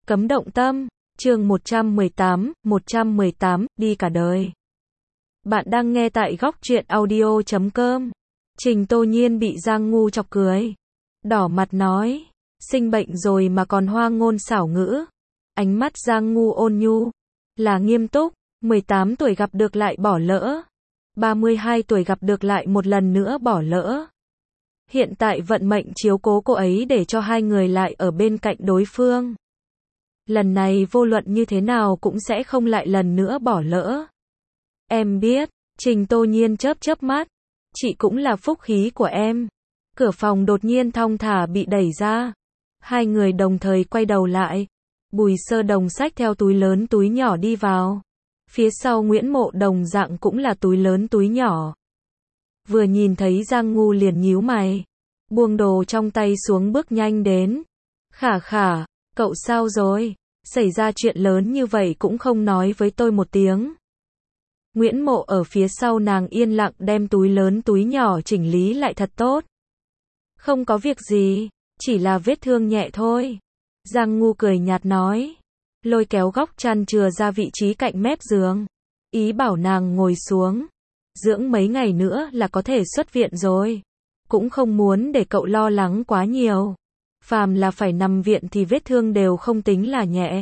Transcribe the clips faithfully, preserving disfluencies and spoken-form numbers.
Cấm động tâm, chương một trăm mười tám, một trăm mười tám, đi cả đời. Bạn đang nghe tại góc truyện audio chấm com. Trình Tô Nhiên bị Giang Ngu chọc cười. Đỏ mặt nói, sinh bệnh rồi mà còn hoa ngôn xảo ngữ. Ánh mắt Giang Ngu ôn nhu, là nghiêm túc, mười tám tuổi gặp được lại bỏ lỡ. ba mươi hai tuổi gặp được lại một lần nữa bỏ lỡ. Hiện tại vận mệnh chiếu cố cô ấy để cho hai người lại ở bên cạnh đối phương. Lần này vô luận như thế nào cũng sẽ không lại lần nữa bỏ lỡ. Em biết, Trình Tô Nhiên chớp chớp mắt. Chị cũng là phúc khí của em. Cửa phòng đột nhiên thong thả bị đẩy ra. Hai người đồng thời quay đầu lại. Bùi Sơ Đồng xách theo túi lớn túi nhỏ đi vào. Phía sau Nguyễn Mộ đồng dạng cũng là túi lớn túi nhỏ. Vừa nhìn thấy Giang Ngu liền nhíu mày. Buông đồ trong tay xuống bước nhanh đến. Khả khả, cậu sao rồi? Xảy ra chuyện lớn như vậy cũng không nói với tôi một tiếng. Nguyễn Mộ ở phía sau nàng yên lặng đem túi lớn túi nhỏ chỉnh lý lại thật tốt. Không có việc gì, chỉ là vết thương nhẹ thôi. Giang Ngu cười nhạt nói. Lôi kéo góc chăn chừa ra vị trí cạnh mép giường. Ý bảo nàng ngồi xuống. Dưỡng mấy ngày nữa là có thể xuất viện rồi. Cũng không muốn để cậu lo lắng quá nhiều. Phàm là phải nằm viện thì vết thương đều không tính là nhẹ.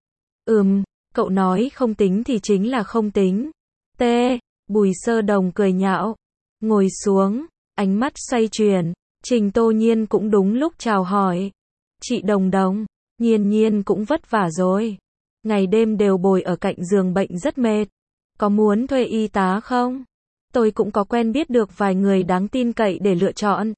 Ừm, cậu nói không tính thì chính là không tính. T. Bùi Sơ Đồng cười nhạo. Ngồi xuống, ánh mắt xoay chuyển. Trình Tô Nhiên cũng đúng lúc chào hỏi. Chị Đồng Đồng, Nhiên Nhiên cũng vất vả rồi. Ngày đêm đều bồi ở cạnh giường bệnh rất mệt. Có muốn thuê y tá không? Tôi cũng có quen biết được vài người đáng tin cậy để lựa chọn.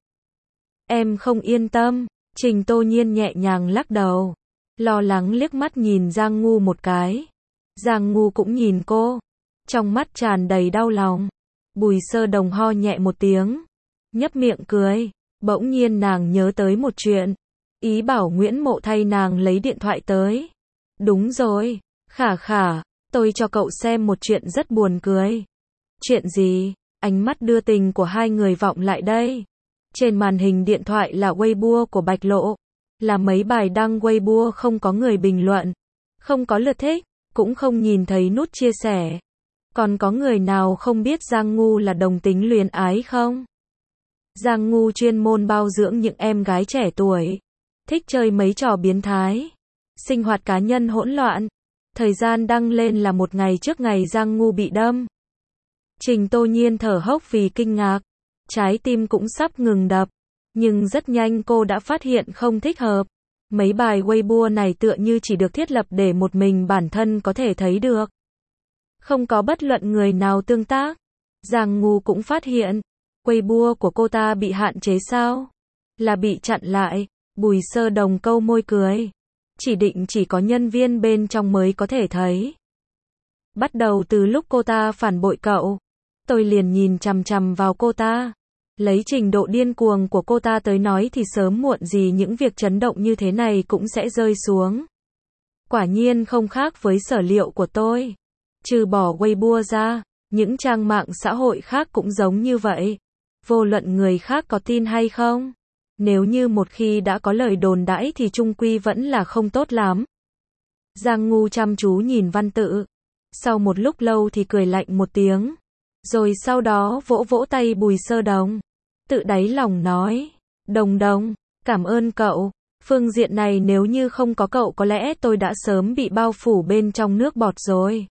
Em không yên tâm. Trình Tô Nhiên nhẹ nhàng lắc đầu. Lo lắng liếc mắt nhìn Giang Ngu một cái. Giang Ngu cũng nhìn cô. Trong mắt tràn đầy đau lòng. Bùi Sơ Đồng ho nhẹ một tiếng. Nhấp miệng cười. Bỗng nhiên nàng nhớ tới một chuyện. Ý bảo Nguyễn Mộ thay nàng lấy điện thoại tới. Đúng rồi. Khả khả, tôi cho cậu xem một chuyện rất buồn cười. Chuyện gì? Ánh mắt đưa tình của hai người vọng lại đây. Trên màn hình điện thoại là Weibo của Bạch Lộ. Là mấy bài đăng Weibo không có người bình luận. Không có lượt thích. Cũng không nhìn thấy nút chia sẻ. Còn có người nào không biết Giang Ngu là đồng tính luyến ái không? Giang Ngu chuyên môn bao dưỡng những em gái trẻ tuổi. Thích chơi mấy trò biến thái. Sinh hoạt cá nhân hỗn loạn. Thời gian đăng lên là một ngày trước ngày Giang Ngu bị đâm. Trình Tô Nhiên thở hốc vì kinh ngạc. Trái tim cũng sắp ngừng đập. Nhưng rất nhanh cô đã phát hiện không thích hợp. Mấy bài Weibo này tựa như chỉ được thiết lập để một mình bản thân có thể thấy được. Không có bất luận người nào tương tác. Giang Ngu cũng phát hiện. Weibo của cô ta bị hạn chế sao? Là bị chặn lại. Bùi Sơ Đồng câu môi cười. Chỉ định chỉ có nhân viên bên trong mới có thể thấy. Bắt đầu từ lúc cô ta phản bội cậu. Tôi liền nhìn chằm chằm vào cô ta. Lấy trình độ điên cuồng của cô ta tới nói thì sớm muộn gì những việc chấn động như thế này cũng sẽ rơi xuống. Quả nhiên không khác với sở liệu của tôi. Trừ bỏ Weibo ra, những trang mạng xã hội khác cũng giống như vậy. Vô luận người khác có tin hay không. Nếu như một khi đã có lời đồn đãi thì chung quy vẫn là không tốt lắm. Giang Ngu chăm chú nhìn văn tự. Sau một lúc lâu thì cười lạnh một tiếng. Rồi sau đó vỗ vỗ tay Bùi Sơ Đồng. Tự đáy lòng nói. Đồng Đồng, cảm ơn cậu. Phương diện này nếu như không có cậu có lẽ tôi đã sớm bị bao phủ bên trong nước bọt rồi.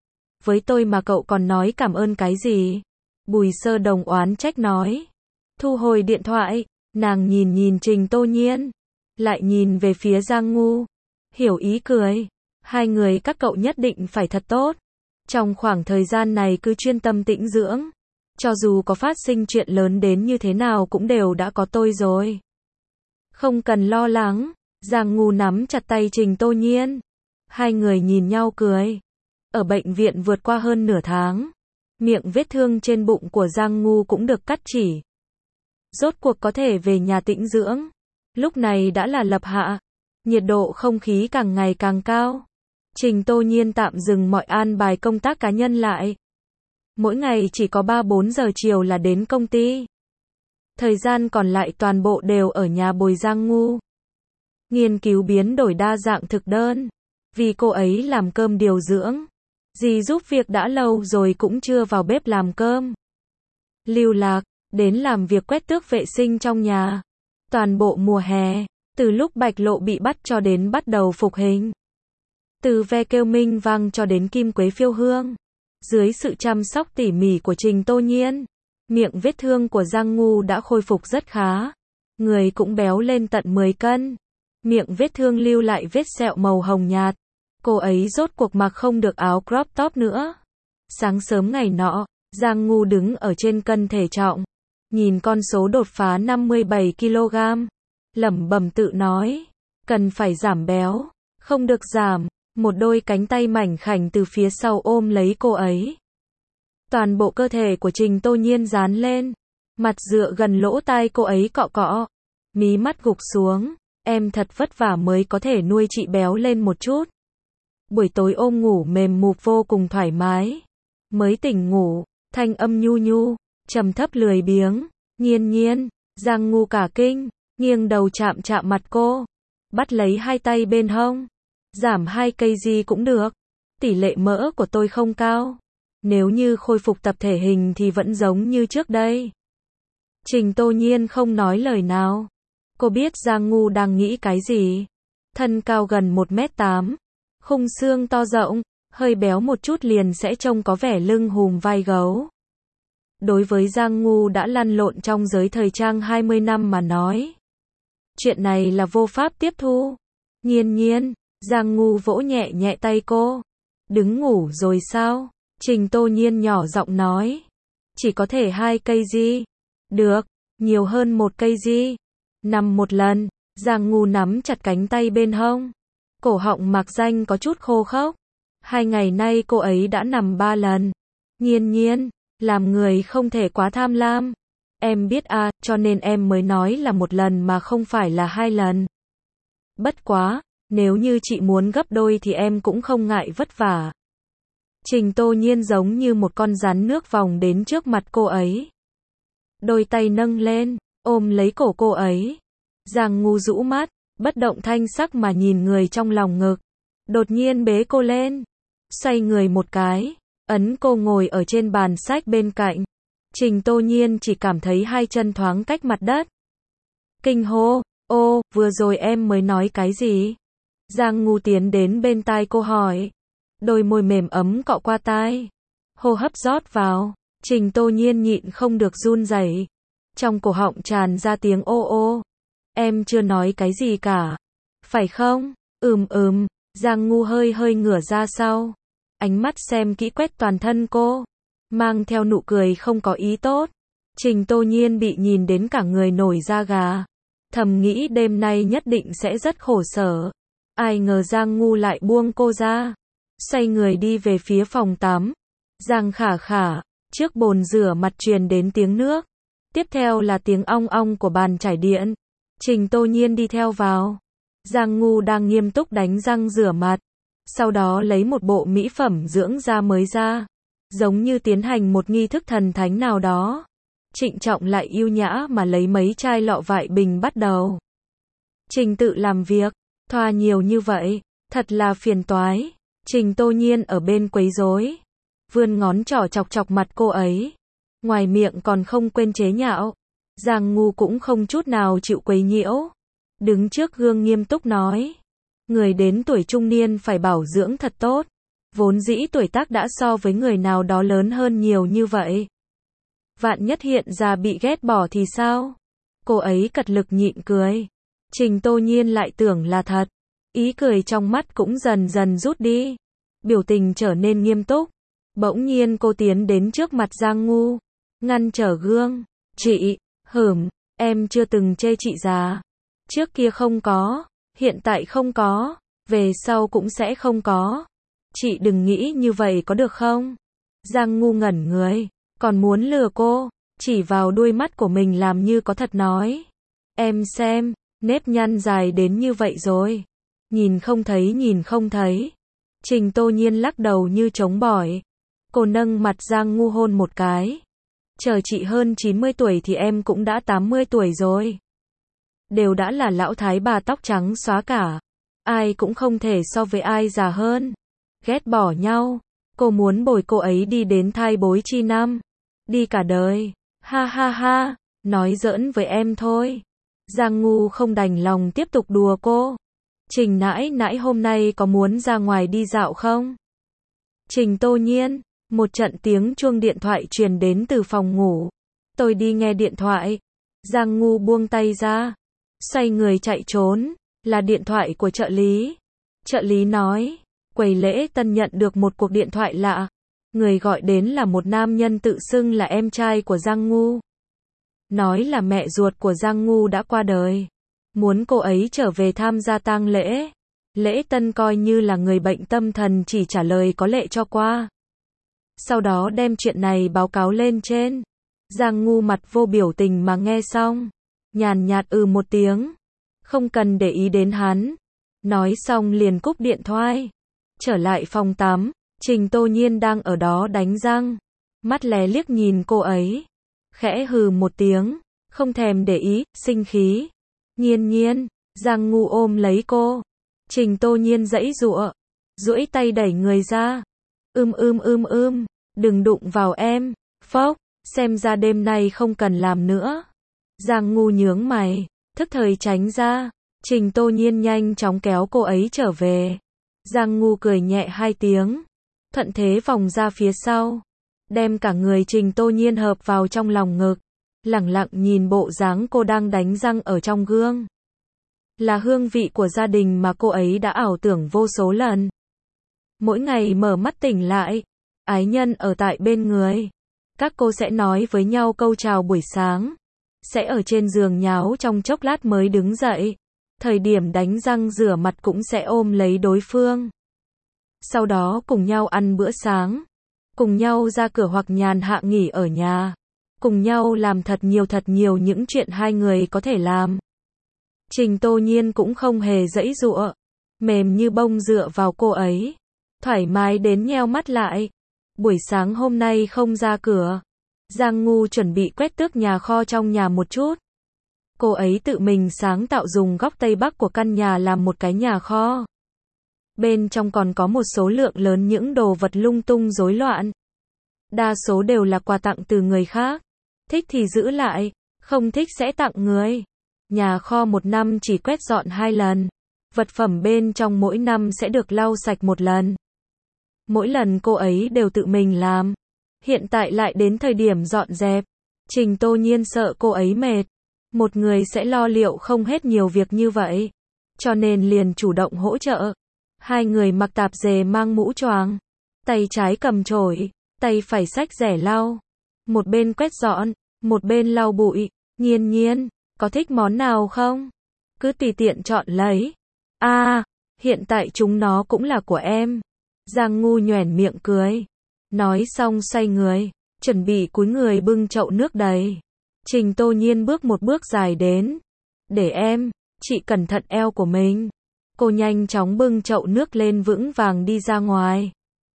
Với tôi mà cậu còn nói cảm ơn cái gì? Bùi Sơ Đồng oán trách nói. Thu hồi điện thoại, nàng nhìn nhìn Trình Tô Nhiên. Lại nhìn về phía Giang Ngu. Hiểu ý cười. Hai người các cậu nhất định phải thật tốt. Trong khoảng thời gian này cứ chuyên tâm tĩnh dưỡng. Cho dù có phát sinh chuyện lớn đến như thế nào cũng đều đã có tôi rồi. Không cần lo lắng. Giang Ngu nắm chặt tay Trình Tô Nhiên. Hai người nhìn nhau cười. Ở bệnh viện vượt qua hơn nửa tháng. Miệng vết thương trên bụng của Giang Ngu cũng được cắt chỉ. Rốt cuộc có thể về nhà tĩnh dưỡng. Lúc này đã là lập hạ. Nhiệt độ không khí càng ngày càng cao. Trình Tô Nhiên tạm dừng mọi an bài công tác cá nhân lại. Mỗi ngày chỉ có ba bốn giờ chiều là đến công ty. Thời gian còn lại toàn bộ đều ở nhà bồi Giang Ngu. nghiên cứu biến đổi đa dạng thực đơn. Vì cô ấy làm cơm điều dưỡng. Dì giúp việc đã lâu rồi cũng chưa vào bếp làm cơm. Lưu lạc, đến làm việc quét tước vệ sinh trong nhà. Toàn bộ mùa hè, từ lúc Bạch Lộ bị bắt cho đến bắt đầu phục hình. Từ ve kêu minh vang cho đến kim quế phiêu hương. Dưới sự chăm sóc tỉ mỉ của Trình Tô Nhiên, miệng vết thương của Giang Ngu đã khôi phục rất khá. Người cũng béo lên tận mười cân. Miệng vết thương lưu lại vết sẹo màu hồng nhạt. Cô ấy rốt cuộc mặc không được áo crop top nữa. Sáng sớm ngày nọ, Giang Ngu đứng ở trên cân thể trọng. Nhìn con số đột phá năm mươi bảy ki lô gam. Lẩm bẩm tự nói. Cần phải giảm béo. Không được giảm. Một đôi cánh tay mảnh khảnh từ phía sau ôm lấy cô ấy. Toàn bộ cơ thể của Trình Tô Nhiên dán lên. Mặt dựa gần lỗ tai cô ấy cọ cọ. Mí mắt gục xuống. Em thật vất vả mới có thể nuôi chị béo lên một chút. Buổi tối ôm ngủ mềm mụp vô cùng thoải mái. Mới tỉnh ngủ, thanh âm nhu nhu, trầm thấp lười biếng. Nhiên Nhiên, Giang Ngu cả kinh, nghiêng đầu chạm chạm mặt cô. Bắt lấy hai tay bên hông. Giảm hai cây gì cũng được. Tỷ lệ mỡ của tôi không cao. Nếu như khôi phục tập thể hình thì vẫn giống như trước đây. Trình Tô Nhiên không nói lời nào. Cô biết Giang Ngu đang nghĩ cái gì. Thân cao gần một mét tám. Khung xương to rộng, hơi béo một chút liền sẽ trông có vẻ lưng hùm vai gấu. Đối với Giang Ngu đã lăn lộn trong giới thời trang hai mươi năm mà nói. Chuyện này là vô pháp tiếp thu. Nhiên Nhiên, Giang Ngu vỗ nhẹ nhẹ tay cô. Đứng ngủ rồi sao? Trình Tô Nhiên nhỏ giọng nói. Chỉ có thể hai cây gì? Được, nhiều hơn một cây gì? Nằm một lần, Giang Ngu nắm chặt cánh tay bên hông. Cổ họng mạc danh có chút khô khốc. Hai ngày nay cô ấy đã nằm ba lần. Nhiên Nhiên, làm người không thể quá tham lam. Em biết à, cho nên em mới nói là một lần mà không phải là hai lần. Bất quá, nếu như chị muốn gấp đôi thì em cũng không ngại vất vả. Trình Tô Nhiên giống như một con rắn nước vòng đến trước mặt cô ấy. Đôi tay nâng lên, ôm lấy cổ cô ấy. Giang Ngu rũ mắt, bất động thanh sắc mà nhìn người trong lòng ngực. Đột nhiên bế cô lên. Xoay người một cái, ấn cô ngồi ở trên bàn sách bên cạnh. Trình Tô Nhiên chỉ cảm thấy hai chân thoáng cách mặt đất. Kinh hô, ô, vừa rồi em mới nói cái gì? Giang Ngu tiến đến bên tai cô hỏi. Đôi môi mềm ấm cọ qua tai. Hô hấp rót vào. Trình Tô Nhiên nhịn không được run rẩy. Trong cổ họng tràn ra tiếng ô ô. Em chưa nói cái gì cả. Phải không? Ừm ừm. Giang Ngu hơi hơi ngửa ra sau. Ánh mắt xem kỹ quét toàn thân cô. Mang theo nụ cười không có ý tốt. Trình Tô Nhiên bị nhìn đến cả người nổi da gà. Thầm nghĩ đêm nay nhất định sẽ rất khổ sở. Ai ngờ Giang Ngu lại buông cô ra. Xoay người đi về phía phòng tắm. Giang khả khả. Trước bồn rửa mặt truyền đến tiếng nước. Tiếp theo là tiếng ong ong của bàn chải điện. Trình Tô Nhiên đi theo vào. Giang Ngu đang nghiêm túc đánh răng rửa mặt. Sau đó lấy một bộ mỹ phẩm dưỡng da mới ra. Giống như tiến hành một nghi thức thần thánh nào đó. Trịnh trọng lại yêu nhã mà lấy mấy chai lọ vại bình bắt đầu. Trình tự làm việc. Thoa nhiều như vậy. Thật là phiền toái. Trình Tô Nhiên ở bên quấy rối. Vươn ngón trỏ chọc chọc mặt cô ấy. Ngoài miệng còn không quên chế nhạo. Giang Ngu cũng không chút nào chịu quấy nhiễu. Đứng trước gương nghiêm túc nói. Người đến tuổi trung niên phải bảo dưỡng thật tốt. Vốn dĩ tuổi tác đã so với người nào đó lớn hơn nhiều như vậy. Vạn nhất hiện ra bị ghét bỏ thì sao? Cô ấy cật lực nhịn cười. Trình Tô Nhiên lại tưởng là thật. Ý cười trong mắt cũng dần dần rút đi. Biểu tình trở nên nghiêm túc. Bỗng nhiên cô tiến đến trước mặt Giang Ngu. Ngăn trở gương. Chị, hửm, em chưa từng chê chị già. Trước kia không có. Hiện tại không có. Về sau cũng sẽ không có. Chị đừng nghĩ như vậy có được không? Giang Ngu ngẩn người. Còn muốn lừa cô. Chỉ vào đuôi mắt của mình làm như có thật nói. Em xem, nếp nhăn dài đến như vậy rồi. Nhìn không thấy nhìn không thấy. Trình Tô Nhiên lắc đầu như trống bỏi. Cô nâng mặt Giang Ngu hôn một cái. Chờ chị hơn chín mươi tuổi thì em cũng đã tám mươi tuổi rồi. đều đã là lão thái bà tóc trắng xóa cả. Ai cũng không thể so với ai già hơn. Ghét bỏ nhau. Cô muốn bồi cô ấy đi đến thai bối chi năm. Đi cả đời. Ha ha ha, nói giỡn với em thôi. Giang Ngu không đành lòng tiếp tục đùa cô. Trình nãi nãi hôm nay có muốn ra ngoài đi dạo không? Trình Tô Nhiên, một trận tiếng chuông điện thoại truyền đến từ phòng ngủ. Tôi đi nghe điện thoại. Giang Ngu buông tay ra, xoay người chạy trốn, là điện thoại của trợ lý. Trợ lý nói, quầy lễ tân nhận được một cuộc điện thoại lạ. Người gọi đến là một nam nhân tự xưng là em trai của Giang Ngu. Nói là mẹ ruột của Giang Ngu đã qua đời. Muốn cô ấy trở về tham gia tang lễ. Lễ tân coi như là người bệnh tâm thần chỉ trả lời có lệ cho qua. Sau đó đem chuyện này báo cáo lên trên. Giang Ngu mặt vô biểu tình mà nghe xong. Nhàn nhạt ừ một tiếng. Không cần để ý đến hắn. Nói xong liền cúp điện thoại. Trở lại phòng tắm. Trình Tô Nhiên đang ở đó đánh răng. Mắt lé liếc nhìn cô ấy. Khẽ hừ một tiếng. Không thèm để ý, sinh khí. Nhiên nhiên. Giang Ngu ôm lấy cô. Trình Tô Nhiên giãy giụa. Duỗi tay đẩy người ra. Ưm ưm ưm ưm. Đừng đụng vào em. Phốc. Xem ra đêm nay không cần làm nữa. Giang Ngu nhướng mày. Thức thời tránh ra. Trình Tô Nhiên nhanh chóng kéo cô ấy trở về. Giang Ngu cười nhẹ hai tiếng. Thuận thế vòng ra phía sau. Đem cả người Trình Tô Nhiên hợp vào trong lòng ngực. Lẳng lặng nhìn bộ dáng cô đang đánh răng ở trong gương. Là hương vị của gia đình mà cô ấy đã ảo tưởng vô số lần. Mỗi ngày mở mắt tỉnh lại, ái nhân ở tại bên người. Các cô sẽ nói với nhau câu chào buổi sáng. Sẽ ở trên giường nháo trong chốc lát mới đứng dậy. Thời điểm đánh răng rửa mặt cũng sẽ ôm lấy đối phương. Sau đó cùng nhau ăn bữa sáng. Cùng nhau ra cửa hoặc nhàn hạ nghỉ ở nhà. Cùng nhau làm thật nhiều thật nhiều những chuyện hai người có thể làm. Trình Tô Nhiên cũng không hề giãy giụa. Mềm như bông dựa vào cô ấy. Thoải mái đến nheo mắt lại. Buổi sáng hôm nay không ra cửa. Giang Ngu chuẩn bị quét tước nhà kho trong nhà một chút. Cô ấy tự mình sáng tạo dùng góc tây bắc của căn nhà làm một cái nhà kho. Bên trong còn có một số lượng lớn những đồ vật lung tung rối loạn. Đa số đều là quà tặng từ người khác. Thích thì giữ lại, không thích sẽ tặng người. Nhà kho một năm chỉ quét dọn hai lần. Vật phẩm bên trong mỗi năm sẽ được lau sạch một lần. Mỗi lần cô ấy đều tự mình làm. Hiện tại lại đến thời điểm dọn dẹp. Trình Tô Nhiên sợ cô ấy mệt. Một người sẽ lo liệu không hết nhiều việc như vậy. Cho nên liền chủ động hỗ trợ. Hai người mặc tạp dề mang mũ choàng. Tay trái cầm chổi, tay phải xách rẻ lau. Một bên quét dọn, một bên lau bụi. Nhiên nhiên, có thích món nào không? Cứ tùy tiện chọn lấy. À, hiện tại chúng nó cũng là của em. Giang Ngu nhoẻn miệng cười. Nói xong xoay người, chuẩn bị cúi người bưng chậu nước đầy. Trình Tô Nhiên bước một bước dài đến. Để em, chị cẩn thận eo của mình. Cô nhanh chóng bưng chậu nước lên vững vàng đi ra ngoài.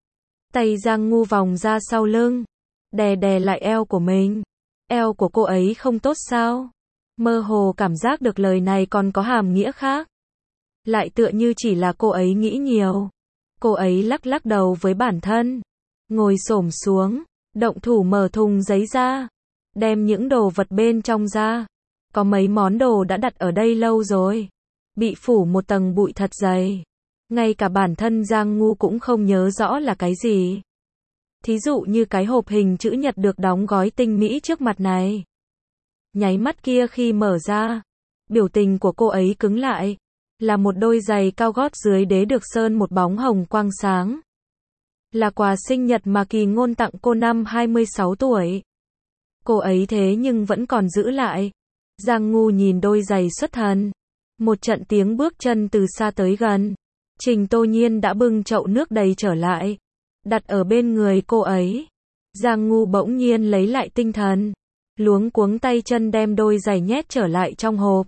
Tay Giang Ngu vòng ra sau lưng. Đè đè lại eo của mình. Eo của cô ấy không tốt sao? Mơ hồ cảm giác được lời này còn có hàm nghĩa khác. Lại tựa như chỉ là cô ấy nghĩ nhiều. Cô ấy lắc lắc đầu với bản thân. Ngồi xổm xuống. Động thủ mở thùng giấy ra. Đem những đồ vật bên trong ra. Có mấy món đồ đã đặt ở đây lâu rồi. Bị phủ một tầng bụi thật dày. Ngay cả bản thân Giang Ngu cũng không nhớ rõ là cái gì. Thí dụ như cái hộp hình chữ nhật được đóng gói tinh mỹ trước mặt này. Nháy mắt kia khi mở ra. Biểu tình của cô ấy cứng lại. Là một đôi giày cao gót dưới đế được sơn một bóng hồng quang sáng. Là quà sinh nhật mà Kỳ Ngôn tặng cô năm hai mươi sáu tuổi. Cô ấy thế nhưng vẫn còn giữ lại. Giang Ngu nhìn đôi giày xuất thần. Một trận tiếng bước chân từ xa tới gần. Trình Tô Nhiên đã bưng chậu nước đầy trở lại. Đặt ở bên người cô ấy. Giang Ngu bỗng nhiên lấy lại tinh thần. Luống cuống tay chân đem đôi giày nhét trở lại trong hộp.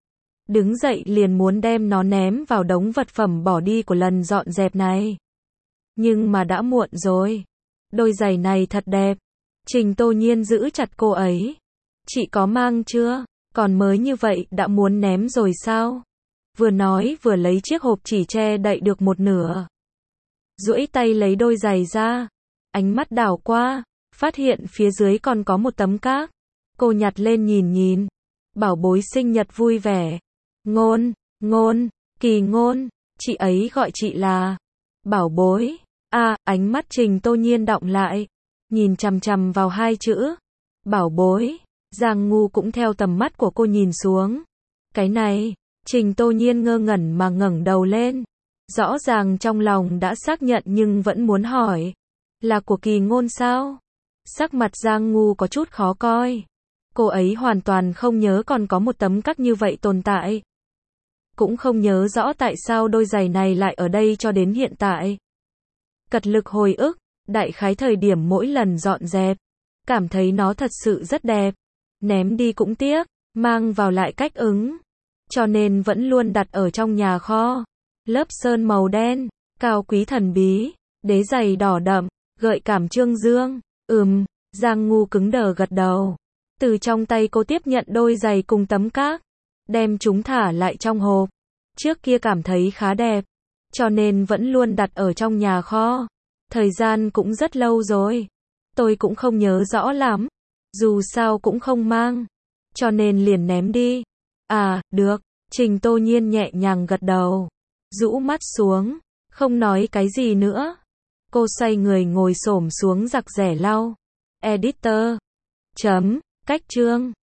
Đứng dậy liền muốn đem nó ném vào đống vật phẩm bỏ đi của lần dọn dẹp này. Nhưng mà đã muộn rồi. Đôi giày này thật đẹp. Trình Tô Nhiên giữ chặt cô ấy. Chị có mang chưa? Còn mới như vậy đã muốn ném rồi sao? Vừa nói vừa lấy chiếc hộp chỉ che đậy được một nửa. Duỗi tay lấy đôi giày ra. Ánh mắt đảo qua, phát hiện phía dưới còn có một tấm cát. Cô nhặt lên nhìn nhìn. Bảo bối sinh nhật vui vẻ. Ngôn, ngôn, Kỳ Ngôn, chị ấy gọi chị là bảo bối. À, ánh mắt Trình Tô Nhiên đọng lại, nhìn chằm chằm vào hai chữ bảo bối. Giang Ngu cũng theo tầm mắt của cô nhìn xuống. Cái này, Trình Tô Nhiên ngơ ngẩn mà ngẩng đầu lên. Rõ ràng trong lòng đã xác nhận nhưng vẫn muốn hỏi. Là của Kỳ Ngôn sao? Sắc mặt Giang Ngu có chút khó coi. Cô ấy hoàn toàn không nhớ còn có một tấm cát như vậy tồn tại. Cũng không nhớ rõ tại sao đôi giày này lại ở đây cho đến hiện tại. Cật lực hồi ức, đại khái thời điểm mỗi lần dọn dẹp, cảm thấy nó thật sự rất đẹp. Ném đi cũng tiếc, mang vào lại cách ứng. Cho nên vẫn luôn đặt ở trong nhà kho. Lớp sơn màu đen, cao quý thần bí, đế giày đỏ đậm, gợi cảm trương dương. Ừm, Giang Ngu cứng đờ gật đầu. Từ trong tay cô tiếp nhận đôi giày cùng tấm cát, đem chúng thả lại trong hộp. Trước kia cảm thấy khá đẹp, cho nên vẫn luôn đặt ở trong nhà kho. Thời gian cũng rất lâu rồi. Tôi cũng không nhớ rõ lắm. Dù sao cũng không mang. Cho nên liền ném đi. À, được. Trình Tô Nhiên nhẹ nhàng gật đầu. Rũ mắt xuống. Không nói cái gì nữa. Cô xoay người ngồi xổm xuống giặt rẻ lau. Editor. Chấm. Cách chương.